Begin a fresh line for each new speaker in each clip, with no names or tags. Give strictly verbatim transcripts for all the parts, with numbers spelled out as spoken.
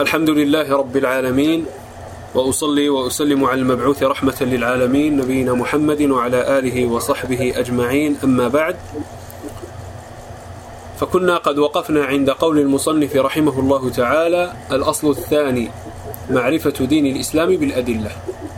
الحمد لله رب العالمين، وأصلي وأسلم على المبعوث رحمة للعالمين نبينا محمد وعلى آله وصحبه أجمعين. أما بعد، فكنا قد وقفنا عند قول المصنف رحمه الله تعالى: الأصل الثاني معرفة دين الإسلام بالأدلة.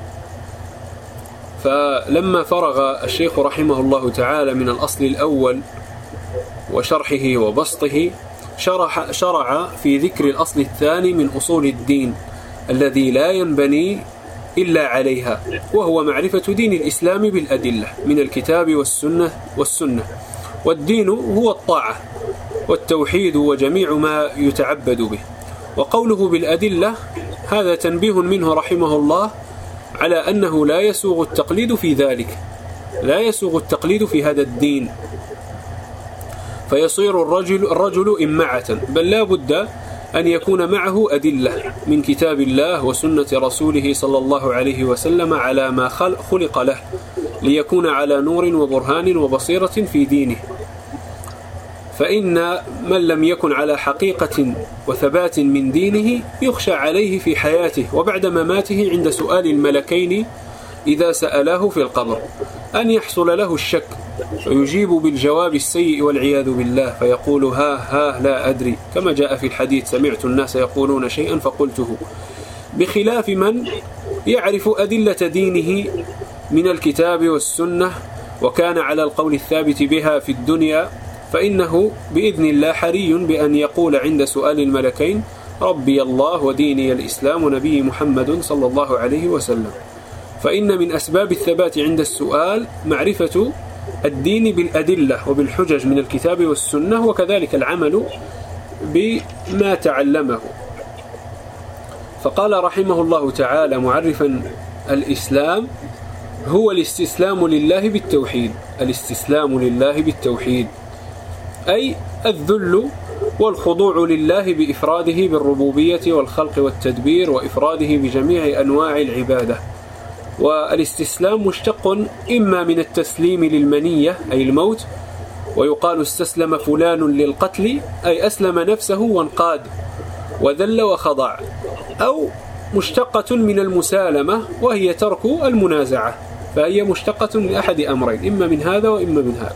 فلما فرغ الشيخ رحمه الله تعالى من الأصل الأول وشرحه وبسطه، شرح شرع في ذكر الأصل الثاني من أصول الدين الذي لا ينبني إلا عليها، وهو معرفة دين الإسلام بالأدلة من الكتاب والسنة والسنة والدين هو الطاعة والتوحيد وجميع ما يتعبد به. وقوله بالأدلة هذا تنبيه منه رحمه الله على أنه لا يسوغ التقليد في ذلك، لا يسوغ التقليد في هذا الدين فيصير الرجل, الرجل إمعة، بل لا بد أن يكون معه أدلة من كتاب الله وسنة رسوله صلى الله عليه وسلم على ما خلق له، ليكون على نور وبرهان وبصيرة في دينه. فإن من لم يكن على حقيقة وثبات من دينه يخشى عليه في حياته وبعد مماته عند سؤال الملكين إذا سأله في القبر أن يحصل له الشك ويجيب بالجواب السيء والعياذ بالله، فيقول ها ها لا أدري، كما جاء في الحديث: سمعت الناس يقولون شيئا فقلته. بخلاف من يعرف أدلة دينه من الكتاب والسنة وكان على القول الثابت بها في الدنيا، فإنه بإذن الله حري بأن يقول عند سؤال الملكين: ربي الله وديني الإسلام ونبي محمد صلى الله عليه وسلم. فإن من أسباب الثبات عند السؤال معرفة الدين بالأدلة وبالحجج من الكتاب والسنة، وكذلك العمل بما تعلمه. فقال رحمه الله تعالى معرفا الإسلام: هو الاستسلام لله بالتوحيد. الاستسلام لله بالتوحيد أي الذل والخضوع لله بإفراده بالربوبية والخلق والتدبير وإفراده بجميع أنواع العبادة. والاستسلام مشتق إما من التسليم للمنية أي الموت، ويقال استسلم فلان للقتل أي أسلم نفسه وانقاد وذل وخضع، أو مشتقة من المسالمة وهي ترك المنازعة، فهي مشتقة لأحد أمرين، إما من هذا وإما من هذا.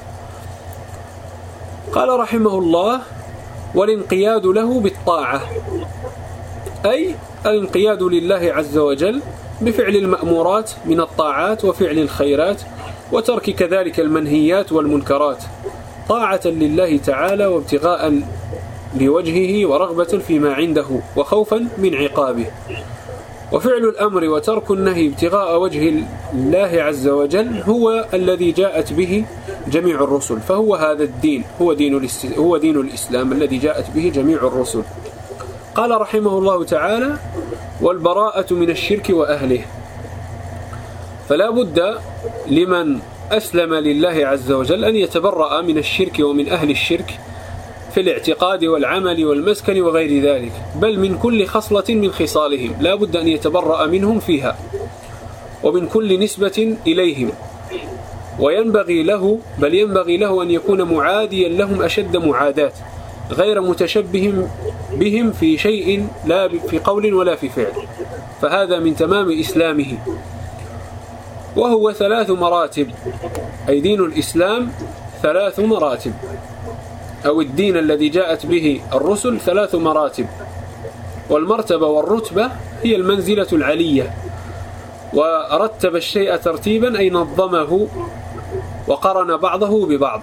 قال رحمه الله: والانقياد له بالطاعة أي الانقياد لله عز وجل بفعل المأمورات من الطاعات وفعل الخيرات وترك كذلك المنهيات والمنكرات، طاعة لله تعالى وابتغاء لوجهه ورغبة فيما عنده وخوفا من عقابه. وفعل الأمر وترك النهي ابتغاء وجه الله عز وجل هو الذي جاءت به جميع الرسل، فهو هذا الدين، هو دين, هو دين الإسلام الذي جاءت به جميع الرسل. قال رحمه الله تعالى: والبراءة من الشرك وأهله. فلا بد لمن أسلم لله عز وجل أن يتبرأ من الشرك ومن أهل الشرك في الاعتقاد والعمل والمسكن وغير ذلك، بل من كل خصلة من خصالهم لا بد أن يتبرأ منهم فيها، ومن كل نسبة إليهم. وينبغي له بل ينبغي له أن يكون معاديا لهم أشد معاداة، غير متشبه بهم في شيء لا في قول ولا في فعل، فهذا من تمام إسلامه. وهو ثلاث مراتب، أي دين الإسلام ثلاث مراتب، أو الدين الذي جاءت به الرسل ثلاث مراتب. والمرتبة والرتبة هي المنزلة العلية، ورتب الشيء ترتيبا أي نظمه وقرن بعضه ببعض،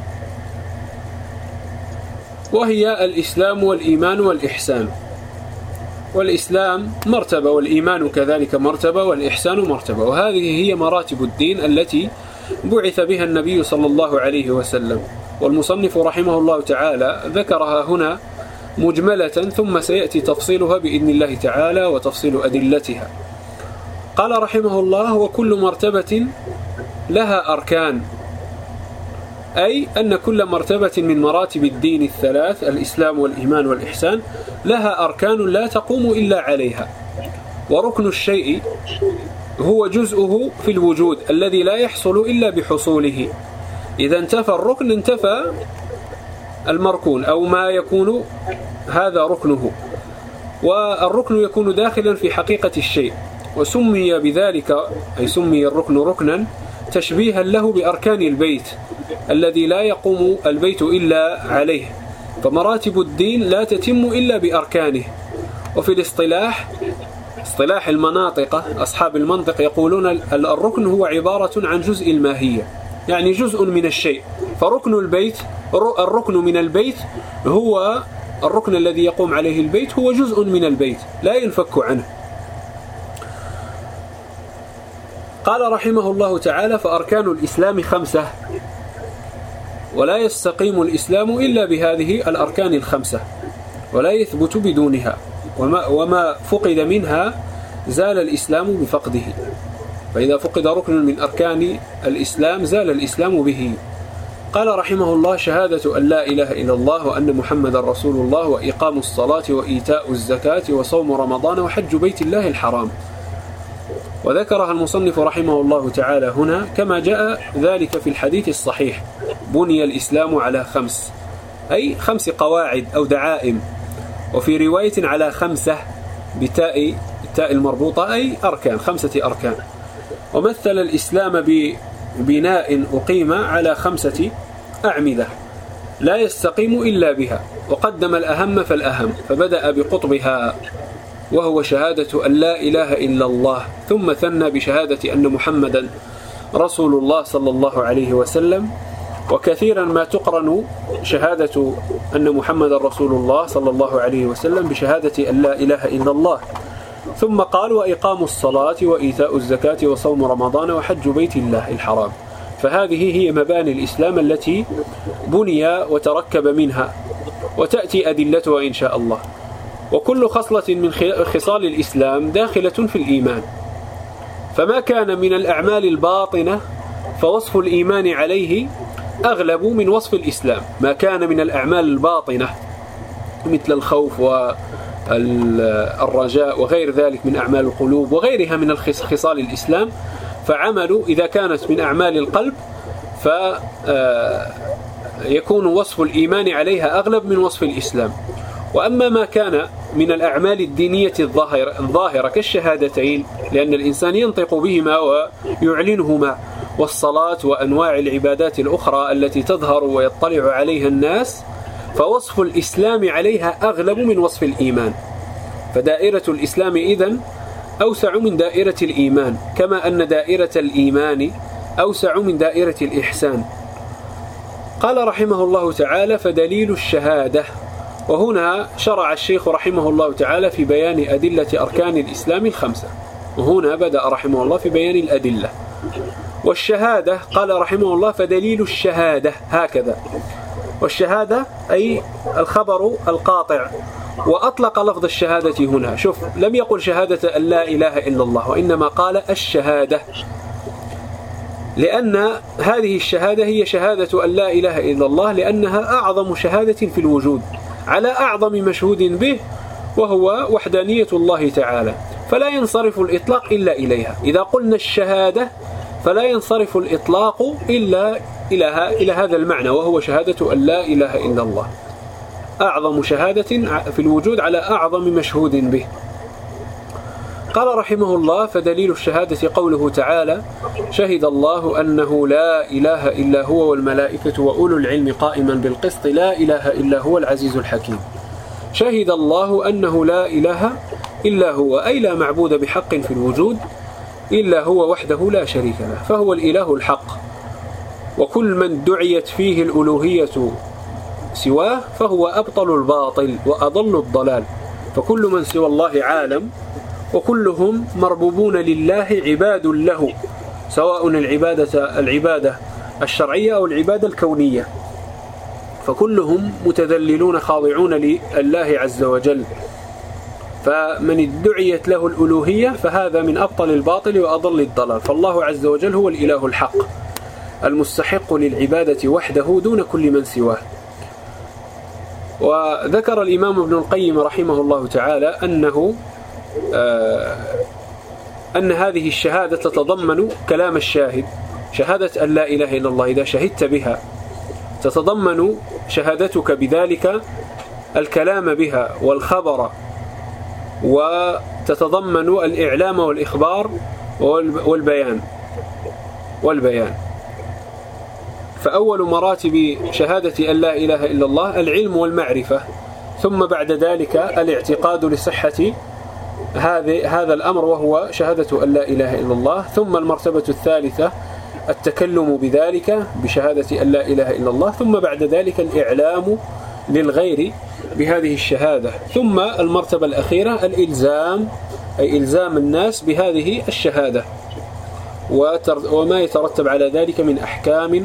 وهي الإسلام والإيمان والإحسان. والإسلام مرتبة والإيمان كذلك مرتبة والإحسان مرتبة، وهذه هي مراتب الدين التي بعث بها النبي صلى الله عليه وسلم. والمصنف رحمه الله تعالى ذكرها هنا مجملة، ثم سيأتي تفصيلها بإذن الله تعالى وتفصيل أدلتها. قال رحمه الله: وكل مرتبة لها أركان، أي أن كل مرتبة من مراتب الدين الثلاث الإسلام والإيمان والإحسان لها أركان لا تقوم إلا عليها. وركن الشيء هو جزءه في الوجود الذي لا يحصل إلا بحصوله. إذا انتفى الركن انتفى المركون أو ما يكون هذا ركنه. والركن يكون داخلا في حقيقة الشيء، وسمي بذلك أي سمي الركن ركنا تشبيها له بأركان البيت الذي لا يقوم البيت إلا عليه، فمراتب الدين لا تتم إلا بأركانه. وفي الاصطلاح اصطلاح المناطق أصحاب المنطق يقولون الركن هو عبارة عن جزء الماهية، يعني جزء من الشيء. فركن البيت الركن من البيت هو الركن الذي يقوم عليه البيت هو جزء من البيت لا ينفك عنه. قال رحمه الله تعالى: فأركان الإسلام خمسة، ولا يستقيم الإسلام إلا بهذه الأركان الخمسة، ولا يثبت بدونها، وما, وما فقد منها زال الإسلام بفقده. فإذا فقد ركن من أركان الإسلام زال الإسلام به. قال رحمه الله: شهادة أن لا إله إلا الله وأن محمد رسول الله، وإقام الصلاة، وإيتاء الزكاة، وصوم رمضان، وحج بيت الله الحرام. وذكرها المصنف رحمه الله تعالى هنا كما جاء ذلك في الحديث الصحيح: بني الإسلام على خمس، أي خمس قواعد أو دعائم. وفي رواية على خمسة بتاء التاء المربوطة، أي أركان، خمسة أركان. ومثل الإسلام ببناء أقيم على خمسة أعمدة لا يستقيم إلا بها، وقدم الأهم فالأهم، فبدأ بقطبها وهو شهادة أن لا إله إلا الله، ثم ثنى بشهادة أن محمدا رسول الله صلى الله عليه وسلم. وكثيرا ما تقرن شهادة أن محمد رسول الله صلى الله عليه وسلم بشهادة أن لا إله إلا الله. ثم قال: وإقام الصلاة، وإيتاء الزكاة، وصوم رمضان، وحج بيت الله الحرام. فهذه هي مباني الإسلام التي بني وتركب منها، وتأتي أدلتها إن شاء الله. وكل خصلة من خصال الإسلام داخلة في الإيمان، فما كان من الأعمال الباطنة فوصف الإيمان عليه أغلب من وصف الإسلام. ما كان من الأعمال الباطنة مثل الخوف والرجاء وغير ذلك من أعمال القلوب وغيرها من خصال الإسلام، فعمل إذا كانت من أعمال القلب فيكون وصف الإيمان عليها أغلب من وصف الإسلام. وأما ما كان من الأعمال الدينية الظاهرة, الظاهرة كالشهادتين، لأن الإنسان ينطق بهما ويعلنهما، والصلاة وأنواع العبادات الأخرى التي تظهر ويطلع عليها الناس، فوصف الإسلام عليها أغلب من وصف الإيمان. فدائرة الإسلام إذن أوسع من دائرة الإيمان، كما أن دائرة الإيمان أوسع من دائرة الإحسان. قال رحمه الله تعالى: فدليل الشهادة. وهنا شرع الشيخ رحمه الله تعالى في بيان أدلة أركان الإسلام الخمسة، وهنا بدأ رحمه الله في بيان الأدلة. والشهادة قال رحمه الله: فدليل الشهادة هكذا. والشهادة أي الخبر القاطع، وأطلق لفظ الشهادة هنا. شوف، لم يقل شهادة أن لا إله إلا الله، وإنما قال الشهادة، لأن هذه الشهادة هي شهادة أن لا إله إلا الله، لأنها أعظم شهادة في الوجود على أعظم مشهود به، وهو وحدانية الله تعالى، فلا ينصرف الإطلاق إلا إليها. إذا قلنا الشهادة فلا ينصرف الإطلاق إلا إلى هذا المعنى، وهو شهادة أن لا إله إلا الله، أعظم شهادة في الوجود على أعظم مشهود به. قال رحمه الله: فدليل الشهادة قوله تعالى: شهد الله أنه لا إله إلا هو والملائكة وأولو العلم قائما بالقسط لا إله إلا هو العزيز الحكيم. شهد الله أنه لا إله إلا هو، أي لا معبود بحق في الوجود إلا هو وحده لا شريك له، فهو الإله الحق. وكل من دعيت فيه الألوهية سواه فهو أبطل الباطل وأضل الضلال، فكل من سوى الله عالم، وكلهم مربوبون لله عباد له، سواء العبادة العبادة الشرعية أو العبادة الكونية، فكلهم متذللون خاضعون لله عز وجل. فمن ادعيت له الألوهية فهذا من أبطل الباطل وأضل الضلال، فالله عز وجل هو الإله الحق المستحق للعبادة وحده دون كل من سواه. وذكر الإمام ابن القيم رحمه الله تعالى أنه آه أن هذه الشهادة تتضمن كلام الشاهد، شهادة أن لا إله إلا الله إذا شهدت بها تتضمن شهادتك بذلك الكلام بها والخبر وتتضمن الإعلام والإخبار والبيان والبيان فأول مراتب شهادة أن لا إله إلا الله العلم والمعرفة، ثم بعد ذلك الاعتقاد لصحة هذا الأمر وهو شهادة أن لا إله إلا الله، ثم المرتبة الثالثة التكلم بذلك بشهادة أن لا إله إلا الله، ثم بعد ذلك الإعلام للغير بهذه الشهادة، ثم المرتبة الأخيرة الإلزام أي إلزام الناس بهذه الشهادة وما يترتب على ذلك من أحكام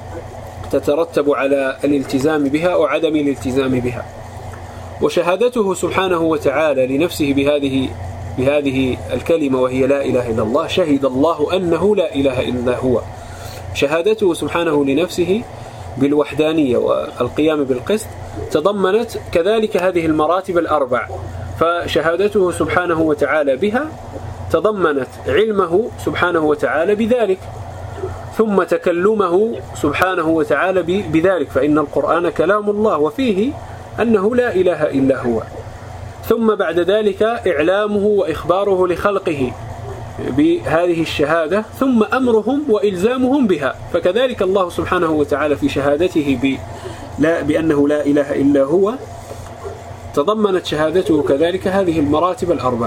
تترتب على الالتزام بها وعدم الالتزام بها. وشهادته سبحانه وتعالى لنفسه بهذه بهذه الكلمة وهي لا إله إلا الله، شهد الله أنه لا إله إلا هو. شهادته سبحانه لنفسه بالوحدانية والقيام بالقسط تضمنت كذلك هذه المراتب الأربع، فشهادته سبحانه وتعالى بها تضمنت علمه سبحانه وتعالى بذلك، ثم تكلمه سبحانه وتعالى بذلك، فإن القرآن كلام الله وفيه أنه لا إله إلا هو، ثم بعد ذلك إعلامه وإخباره لخلقه بهذه الشهادة، ثم أمرهم وإلزامهم بها، فكذلك الله سبحانه وتعالى في شهادته لا بأنه لا إله إلا هو تضمنت شهادته كذلك هذه المراتب الأربع.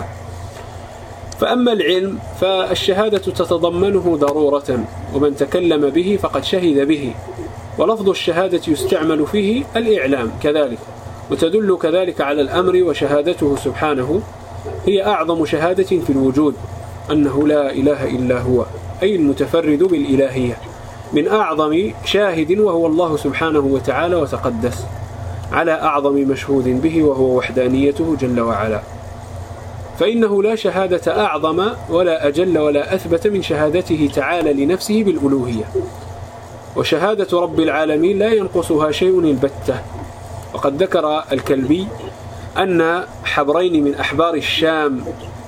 فأما العلم فالشهادة تتضمنه ضرورة، ومن تكلم به فقد شهد به، ولفظ الشهادة يستعمل فيه الإعلام كذلك، وتدل كذلك على الأمر، وشهادته سبحانه هي أعظم شهادة في الوجود أنه لا إله إلا هو، أي المتفرد بالإلهية، من أعظم شاهد وهو الله سبحانه وتعالى وتقدس، على أعظم مشهود به وهو وحدانيته جل وعلا. فإنه لا شهادة أعظم ولا أجل ولا أثبت من شهادته تعالى لنفسه بالألوهية، وشهادة رب العالمين لا ينقصها شيء البتة. وقد ذكر الكلبي أن حبرين من أحبار الشام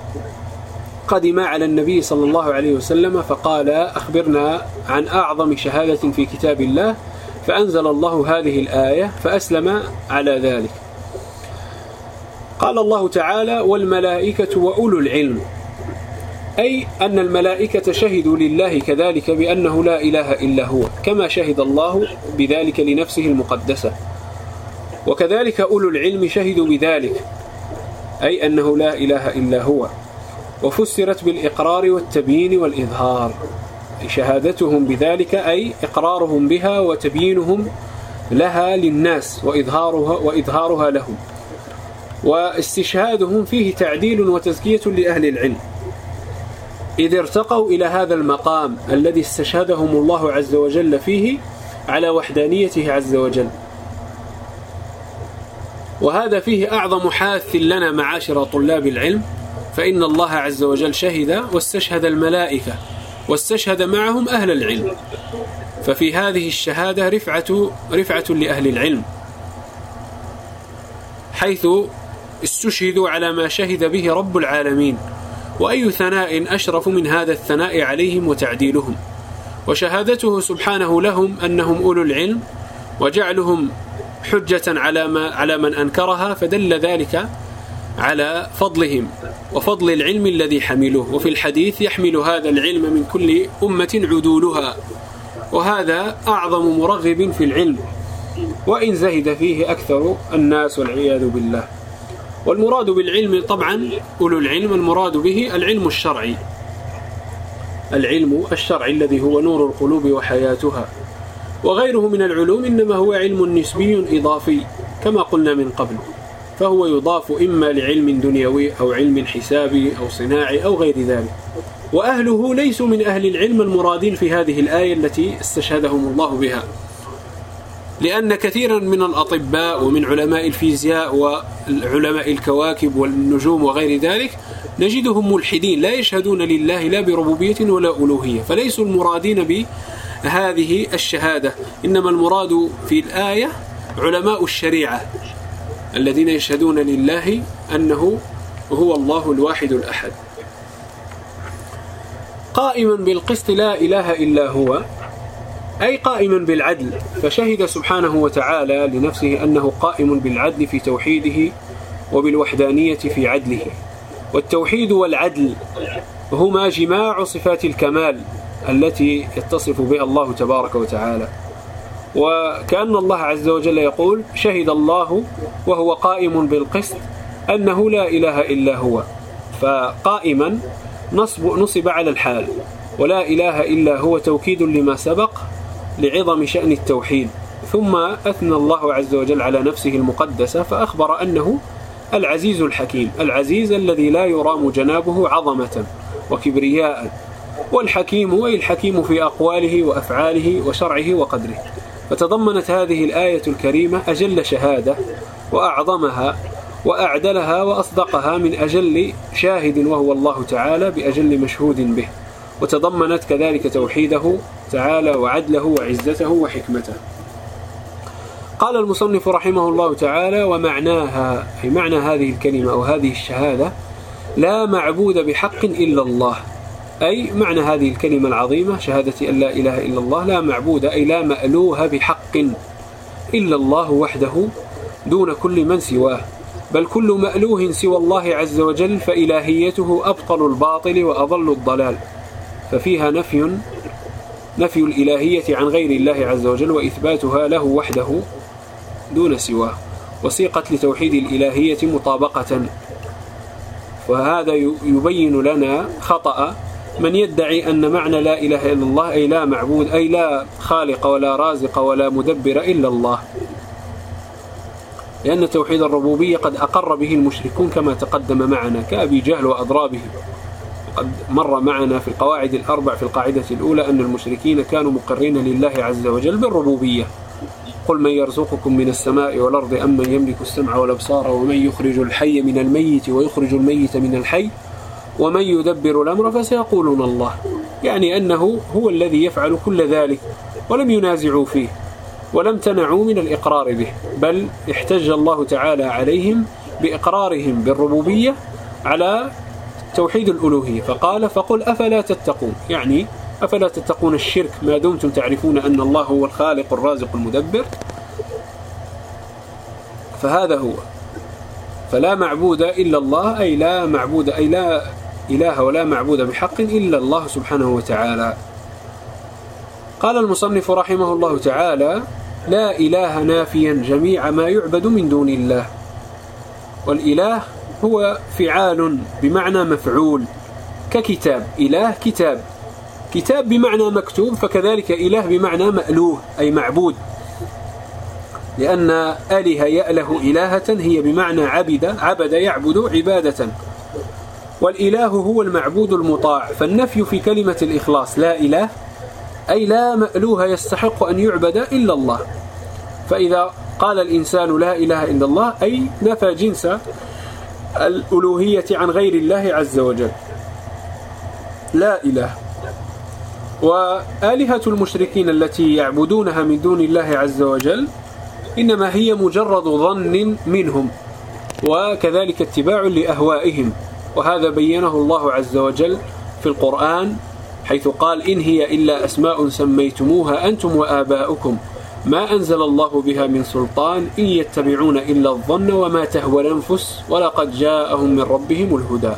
قدما على النبي صلى الله عليه وسلم فقال أخبرنا عن أعظم شهادة في كتاب الله، فأنزل الله هذه الآية فأسلم على ذلك. قال الله تعالى والملائكة وأولو العلم، أي أن الملائكة شهدوا لله كذلك بأنه لا إله إلا هو، كما شهد الله بذلك لنفسه المقدسة، وكذلك أولو العلم شهدوا بذلك، أي أنه لا إله إلا هو، وفسرت بالإقرار والتبيين والإظهار، شهادتهم بذلك أي إقرارهم بها وتبيينهم لها للناس وإظهارها, وإظهارها لهم، واستشهادهم فيه تعديل وتزكية لأهل العلم، إذ ارتقوا إلى هذا المقام الذي استشهدهم الله عز وجل فيه على وحدانيته عز وجل. وهذا فيه أعظم حاث لنا معاشر طلاب العلم، فإن الله عز وجل شهد واستشهد الملائكة واستشهد معهم أهل العلم، ففي هذه الشهادة رفعة, رفعة لأهل العلم، حيث استشهدوا على ما شهد به رب العالمين، وأي ثناء أشرف من هذا الثناء عليهم وتعديلهم. وشهادته سبحانه لهم أنهم أولو العلم وجعلهم حجة على, ما على من أنكرها، فدل ذلك على فضلهم وفضل العلم الذي حملوه. وفي الحديث يحمل هذا العلم من كل أمة عدولها، وهذا أعظم مرغب في العلم، وإن زهد فيه أكثر الناس والعياذ بالله. والمراد بالعلم طبعا أولو العلم المراد به العلم الشرعي، العلم الشرعي الذي هو نور القلوب وحياتها، وغيره من العلوم إنما هو علم نسبي إضافي كما قلنا من قبل، فهو يضاف إما لعلم دنيوي أو علم حسابي أو صناعي أو غير ذلك. وأهله ليسوا من أهل العلم المرادين في هذه الآية التي استشهدهم الله بها، لأن كثيرا من الأطباء ومن علماء الفيزياء وعلماء الكواكب والنجوم وغير ذلك نجدهم ملحدين لا يشهدون لله لا بربوبية ولا ألوهية، فليسوا المرادين بهذه الشهادة، إنما المراد في الآية علماء الشريعة الذين يشهدون لله أنه هو الله الواحد الأحد قائما بالقسط لا إله إلا هو، أي قائما بالعدل، فشهد سبحانه وتعالى لنفسه أنه قائم بالعدل في توحيده وبالوحدانية في عدله، والتوحيد والعدل هما جماع صفات الكمال التي يتصف بها الله تبارك وتعالى. وكأن الله عز وجل يقول: شهد الله وهو قائم بالقسط أنه لا إله إلا هو. فقائما نصب, نصب على الحال، ولا إله إلا هو توكيد لما سبق لعظم شأن التوحيد. ثم أثنى الله عز وجل على نفسه المقدسة فأخبر أنه العزيز الحكيم، العزيز الذي لا يرام جنابه عظمة وكبرياء، والحكيم هو الحكيم في أقواله وأفعاله وشرعه وقدره. فتضمنت هذه الآية الكريمة أجل شهادة وأعظمها وأعدلها وأصدقها من أجل شاهد وهو الله تعالى بأجل مشهود به، وتضمنت كذلك توحيده تعالى وعدله وعزته وحكمته. قال المصنف رحمه الله تعالى: ومعناها، أي معنى هذه الكلمة أو هذه الشهادة: لا معبود بحق إلا الله. أي معنى هذه الكلمة العظيمة شهادة أن لا إله إلا الله، لا معبود أي لا مألوه بحق إلا الله وحده دون كل من سواه، بل كل مألوه سوى الله عز وجل فإلهيته أبطل الباطل وأضل الضلال، ففيها نفي نفي الإلهية عن غير الله عز وجل وإثباتها له وحده دون سواه، وسيقت لتوحيد الإلهية مطابقة. وهذا يبين لنا خطأ من يدعي أن معنى لا إله إلا الله أي لا معبود أي لا خالق ولا رازق ولا مدبر إلا الله، لأن توحيد الربوبية قد أقر به المشركون كما تقدم معنا كأبي جهل وأضرابه. وقد مر معنا في القواعد الأربع في القاعدة الأولى أن المشركين كانوا مقرين لله عز وجل بالربوبية: قل من يرزقكم من السماء والأرض أم من يملك السمع والأبصار ومن يخرج الحي من الميت ويخرج الميت من الحي ومن يدبر الأمر فسيقولون الله، يعني أنه هو الذي يفعل كل ذلك، ولم ينازعوا فيه ولم تنعوا من الإقرار به، بل احتج الله تعالى عليهم بإقرارهم بالربوبية على توحيد الألوهية، فقال: فقل أفلا تتقون، يعني أفلا تتقون الشرك ما دمتم تعرفون أن الله هو الخالق الرازق المدبر. فهذا هو، فلا معبود إلا الله أي لا معبود أي لا إله ولا معبود بحق إلا الله سبحانه وتعالى. قال المصنف رحمه الله تعالى: لا إله نافيا جميع ما يعبد من دون الله. والإله هو فعال بمعنى مفعول، ككتاب، إله كتاب، كتاب بمعنى مكتوب، فكذلك إله بمعنى مألوه أي معبود، لأن آله يأله إلهة هي بمعنى عبد، عبد يعبد عبادة، والإله هو المعبود المطاع. فالنفي في كلمة الإخلاص لا إله أي لا مألوه يستحق أن يعبد إلا الله. فإذا قال الإنسان لا إله إلا الله أي نفى جنس الألوهية عن غير الله عز وجل، لا إله. وآلهة المشركين التي يعبدونها من دون الله عز وجل إنما هي مجرد ظن منهم، وكذلك اتباع لأهوائهم، وهذا بينه الله عز وجل في القرآن حيث قال: إن هي إلا أسماء سميتموها أنتم وآباؤكم ما أنزل الله بها من سلطان إن يتبعون إلا الظن وما تهوى الأنفس ولقد جاءهم من ربهم الهدى.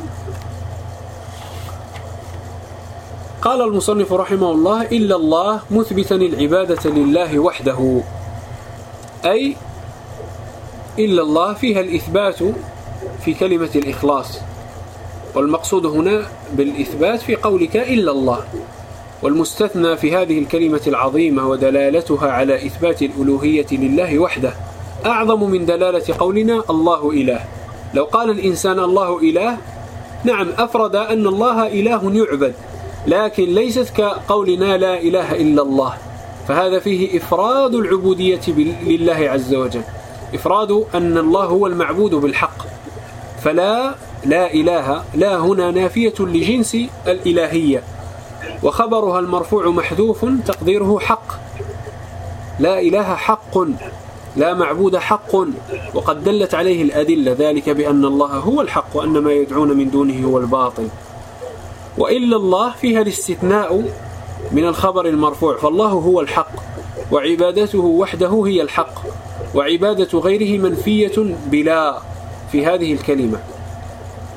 قال المصنف رحمه الله: إلا الله مثبتا العبادة لله وحده، أي إلا الله فيها الإثبات في كلمة الإخلاص، والمقصود هنا بالإثبات في قولك إلا الله، والمستثنى في هذه الكلمة العظيمة ودلالتها على إثبات الألوهية لله وحده أعظم من دلالة قولنا الله إله. لو قال الإنسان الله إله، نعم أفرد أن الله إله يعبد، لكن ليست كقولنا لا إله إلا الله، فهذا فيه إفراد العبودية لله عز وجل، إفراد أن الله هو المعبود بالحق. فلا لا إله لا هنا نافية لجنس الإلهية، وخبرها المرفوع محذوف تقديره حق، لا إله حق، لا معبود حق، وقد دلت عليه الأدلة، ذلك بأن الله هو الحق وأن ما يدعون من دونه هو الباطل. وإلا الله فيها الاستثناء من الخبر المرفوع، فالله هو الحق وعبادته وحده هي الحق، وعبادة غيره منفية بلا في هذه الكلمة.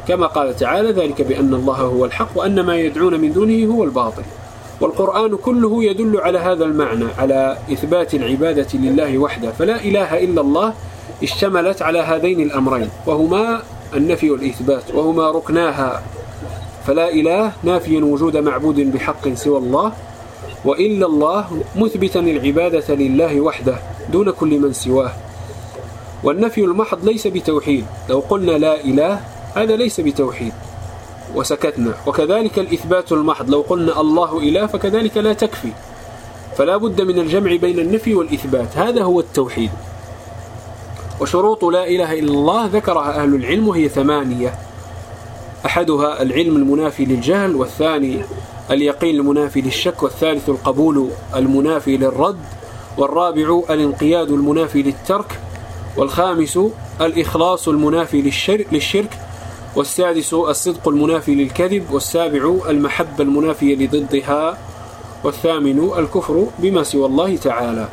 كما قال تعالى: ذلك بأن الله هو الحق وأن ما يدعون من دونه هو الباطل. والقرآن كله يدل على هذا المعنى، على إثبات العبادة لله وحده، فلا إله إلا الله اشتملت على هذين الأمرين، وهما النفي والإثبات، وهما ركناها. فلا إله نافيا وجود معبود بحق سوى الله، وإلا الله مثبتا العبادة لله وحده دون كل من سواه. والنفي المحض ليس بتوحيد، لو قلنا لا إله هذا ليس بتوحيد وسكتنا، وكذلك الإثبات المحض، لو قلنا الله إله فكذلك لا تكفي، فلا بد من الجمع بين النفي والإثبات، هذا هو التوحيد. وشروط لا إله إلا الله ذكرها أهل العلم وهي ثمانية: أحدها العلم المنافي للجهل، والثاني اليقين المنافي للشك، والثالث القبول المنافي للرد، والرابع الانقياد المنافي للترك، والخامس الإخلاص المنافي للشرك، والسادس الصدق المنافي للكذب، والسابع المحبة المنافية لضدها، والثامن الكفر بما سوى الله تعالى.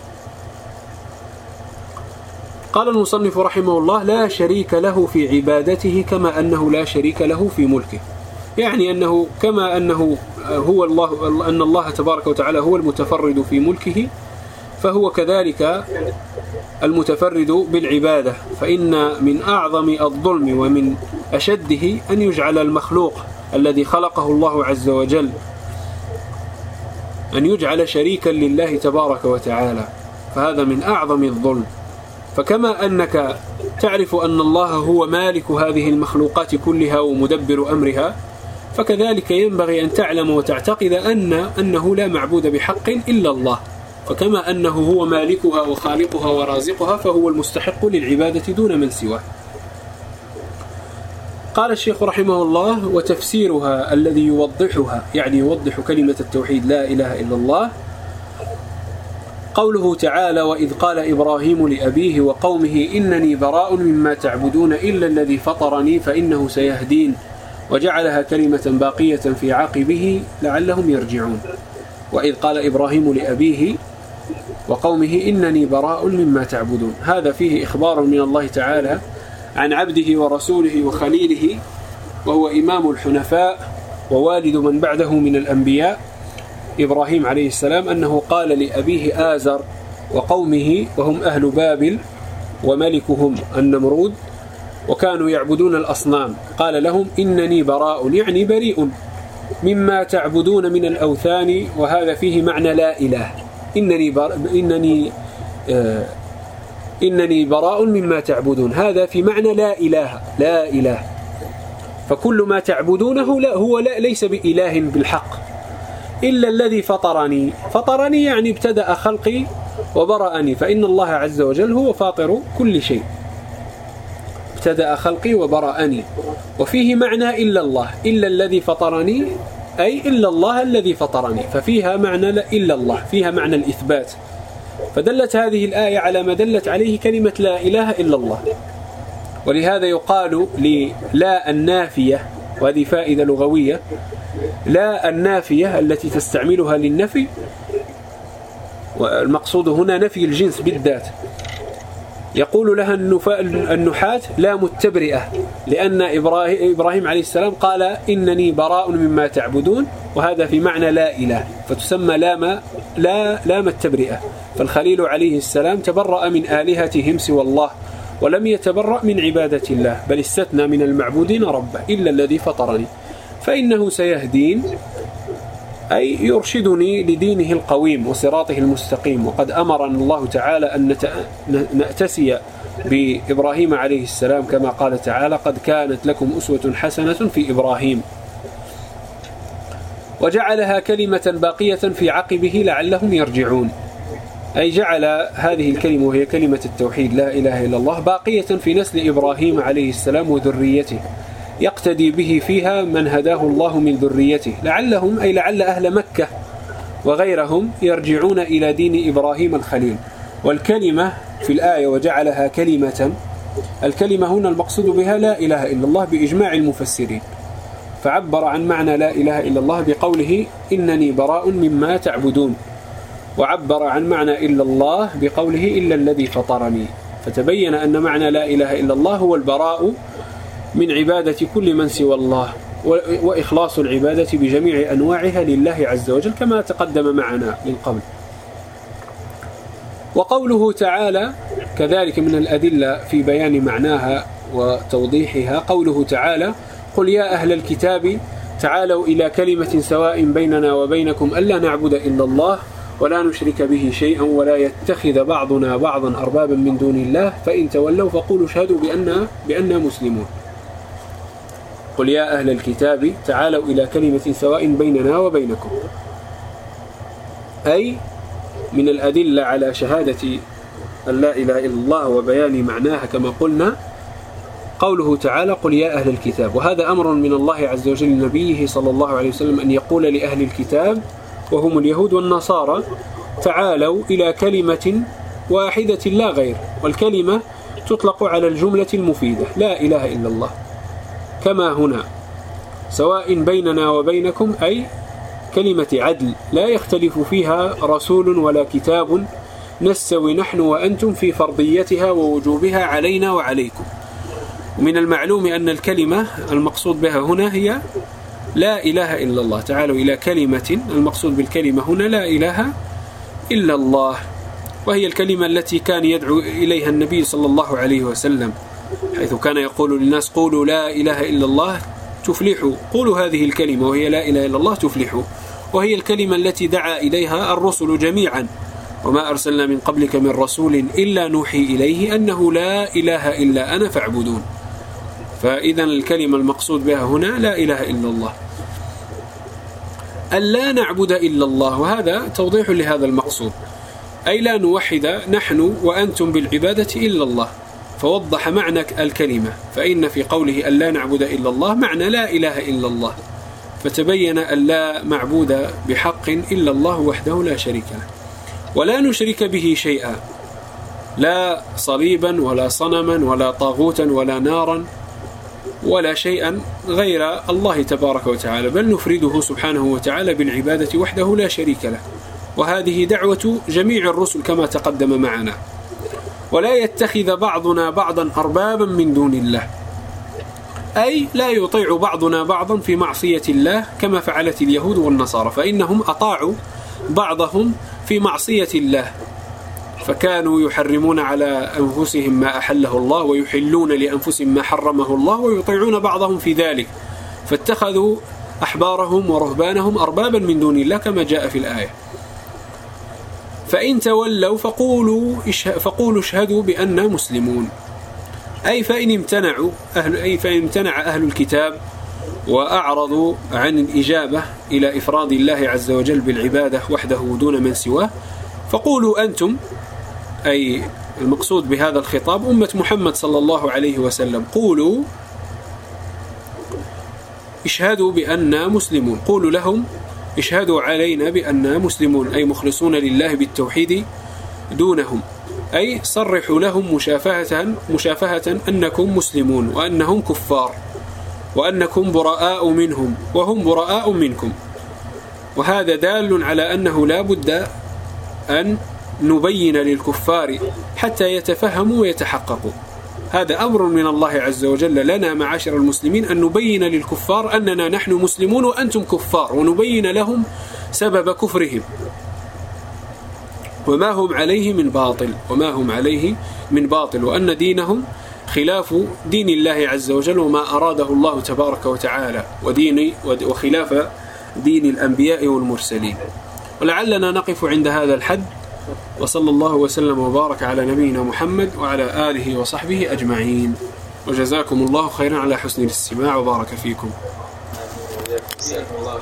قال المصنف رحمه الله: لا شريك له في عبادته كما أنه لا شريك له في ملكه. يعني أنه كما أنه هو الله، أن الله تبارك وتعالى هو المتفرد في ملكه، فهو كذلك المتفرد بالعبادة. فإن من أعظم الظلم ومن أشده أن يجعل المخلوق الذي خلقه الله عز وجل أن يجعل شريكا لله تبارك وتعالى، فهذا من أعظم الظلم. فكما أنك تعرف أن الله هو مالك هذه المخلوقات كلها ومدبر أمرها، فكذلك ينبغي أن تعلم وتعتقد أن أنه لا معبود بحق إلا الله. فكما أنه هو مالكها وخالقها ورازقها، فهو المستحق للعبادة دون من سواه. قال الشيخ رحمه الله: وتفسيرها الذي يوضحها، يعني يوضح كلمة التوحيد لا إله إلا الله، قوله تعالى: وإذ قال إبراهيم لأبيه وقومه إنني براء مما تعبدون إلا الذي فطرني فإنه سيهدين، وجعلها كلمة باقية في عقبه لعلهم يرجعون. وإذ قال إبراهيم لأبيه وقومه إنني براء مما تعبدون، هذا فيه إخبار من الله تعالى عن عبده ورسوله وخليله، وهو إمام الحنفاء ووالد من بعده من الأنبياء إبراهيم عليه السلام، أنه قال لأبيه آزر وقومه، وهم أهل بابل وملكهم النمرود، وكانوا يعبدون الأصنام، قال لهم إنني براء، يعني بريء مما تعبدون من الأوثان، وهذا فيه معنى لا إله. إنني بر... إنني آه... إنني براء مما تعبدون، هذا في معنى لا إله، لا إله. فكل ما تعبدونه لا هو لا ليس بإله بالحق إلا الذي فطرني. فطرني يعني ابتدأ خلقي وبرأني، فإن الله عز وجل هو فاطر كل شيء، ابتدأ خلقي وبرأني. وفيه معنى إلا الله، إلا الذي فطرني أي إلا الله الذي فطرني، ففيها معنى إلا الله، فيها معنى الإثبات. فدلت هذه الآية على ما دلت عليه كلمة لا إله إلا الله. ولهذا يقال للا النافية، وهذه فائدة لغوية، لا النافية التي تستعملها للنفي، والمقصود هنا نفي الجنس بالذات، يقول لها النحاة لا متبرئة، لأن إبراهيم عليه السلام قال إنني براء مما تعبدون، وهذا في معنى لا إله، فتسمى لام لا لام التبرئة. فالخليل عليه السلام تبرأ من آلهتهم سوى الله، ولم يتبرأ من عبادة الله، بل استثنى من المعبودين ربه إلا الذي فطرني فإنه سيهدين، أي يرشدني لدينه القويم وصراطه المستقيم. وقد أمرنا الله تعالى أن نأتسي بإبراهيم عليه السلام كما قال تعالى: قد كانت لكم أسوة حسنة في إبراهيم. وجعلها كلمة باقية في عقبه لعلهم يرجعون، أي جعل هذه الكلمة وهي كلمة التوحيد لا إله إلا الله باقية في نسل إبراهيم عليه السلام وذريته، يقتدي به فيها من هداه الله من ذريته، لعلهم أي لعل أهل مكة وغيرهم يرجعون إلى دين إبراهيم الخليل. والكلمة في الآية وجعلها كلمة، الكلمة هنا المقصود بها لا إله إلا الله بإجماع المفسرين، فعبر عن معنى لا إله إلا الله بقوله إنني براء مما تعبدون، وعبر عن معنى إلا الله بقوله إلا الذي فطرني، فتبين أن معنى لا إله إلا الله هو البراء من عبادة كل من سوى الله، وإخلاص العبادة بجميع أنواعها لله عز وجل كما تقدم معنا من قبل. وقوله تعالى كذلك من الأدلة في بيان معناها وتوضيحها، قوله تعالى: قل يا أهل الكتاب تعالوا إلى كلمة سواء بيننا وبينكم ألا نعبد إلا الله ولا نشرك به شيئا ولا يتخذ بعضنا بعضا أربابا من دون الله فإن تولوا فقولوا اشهدوا بأننا بأننا مسلمون. قل يا أهل الكتاب تعالوا إلى كلمة سواء بيننا وبينكم، أي من الأدلة على شهادة أن لا إله إلا الله وبيان معناها كما قلنا قوله تعالى: قل يا أهل الكتاب. وهذا أمر من الله عز وجل لنبيه صلى الله عليه وسلم أن يقول لأهل الكتاب وهم اليهود والنصارى: تعالوا إلى كلمة واحدة لا غير. والكلمة تطلق على الجملة المفيدة لا إله إلا الله، كما هنا سواء بيننا وبينكم أي كلمة عدل لا يختلف فيها رسول ولا كتاب، نستوي نحن وأنتم في فرضيتها ووجوبها علينا وعليكم. ومن المعلوم أن الكلمة المقصود بها هنا هي لا إله إلا الله. تعالوا إلى كلمة، المقصود بالكلمة هنا لا إله إلا الله، وهي الكلمة التي كان يدعو إليها النبي صلى الله عليه وسلم، حيث كان يقول للناس: قولوا لا إله إلا الله تفلحوا، قولوا هذه الكلمة وهي لا إله إلا الله تفلحوا. وهي الكلمة التي دعا إليها الرسل جميعا: وما أرسلنا من قبلك من رسول إلا نوحي إليه أنه لا إله إلا أنا فاعبدون. فإذا الكلمة المقصود بها هنا لا إله إلا الله، ألا نعبد إلا الله، وهذا توضيح لهذا المقصود، أي لا نوحد نحن وأنتم بالعبادة إلا الله. فوضح معنى الكلمة، فإن في قوله ألا نعبد إلا الله معنى لا إله إلا الله، فتبين أن لا معبود بحق إلا الله وحده لا شريك له، ولا نشرك به شيئا، لا صليبا ولا صنما ولا طاغوتا ولا نارا ولا شيئا غير الله تبارك وتعالى، بل نفرده سبحانه وتعالى بالعبادة وحده لا شريك له. وهذه دعوة جميع الرسل كما تقدم معنا. ولا يتخذ بعضنا بعضا أربابا من دون الله، أي لا يطيع بعضنا بعضا في معصية الله كما فعلت اليهود والنصارى، فإنهم أطاعوا بعضهم في معصية الله، فكانوا يحرمون على أنفسهم ما أحله الله ويحلون لأنفسهم ما حرمه الله ويطيعون بعضهم في ذلك، فاتخذوا أحبارهم ورهبانهم أربابا من دون الله كما جاء في الآية. فإن تولوا فقولوا فقولوا اشهدوا بأننا مسلمون، أي فإن امتنعوا أهل أي فإن امتنع أهل الكتاب وأعرضوا عن الإجابة إلى إفراد الله عز وجل بالعبادة وحده دون من سواه، فقولوا أنتم، أي المقصود بهذا الخطاب أمة محمد صلى الله عليه وسلم، قولوا اشهدوا بأننا مسلمون، قولوا لهم اشهدوا علينا بأننا مسلمون، أي مخلصون لله بالتوحيد دونهم، أي صرحوا لهم مشافهة مشافهة أنكم مسلمون وأنهم كفار وأنكم براء منهم وهم براء منكم. وهذا دال على أنه لا بد أن نبين للكفار حتى يتفهموا ويتحققوا. هذا أمر من الله عز وجل لنا معاشر المسلمين، أن نبين للكفار أننا نحن مسلمون وأنتم كفار، ونبين لهم سبب كفرهم وما هم عليه من باطل وما هم عليه من باطل وأن دينهم خلاف دين الله عز وجل وما أراده الله تبارك وتعالى، ودين وخلاف دين الأنبياء والمرسلين. ولعلنا نقف عند هذا الحد، وصلى الله وسلم وبارك على نبينا محمد وعلى آله وصحبه أجمعين، وجزاكم الله خيرا على حسن الاستماع وبارك فيكم.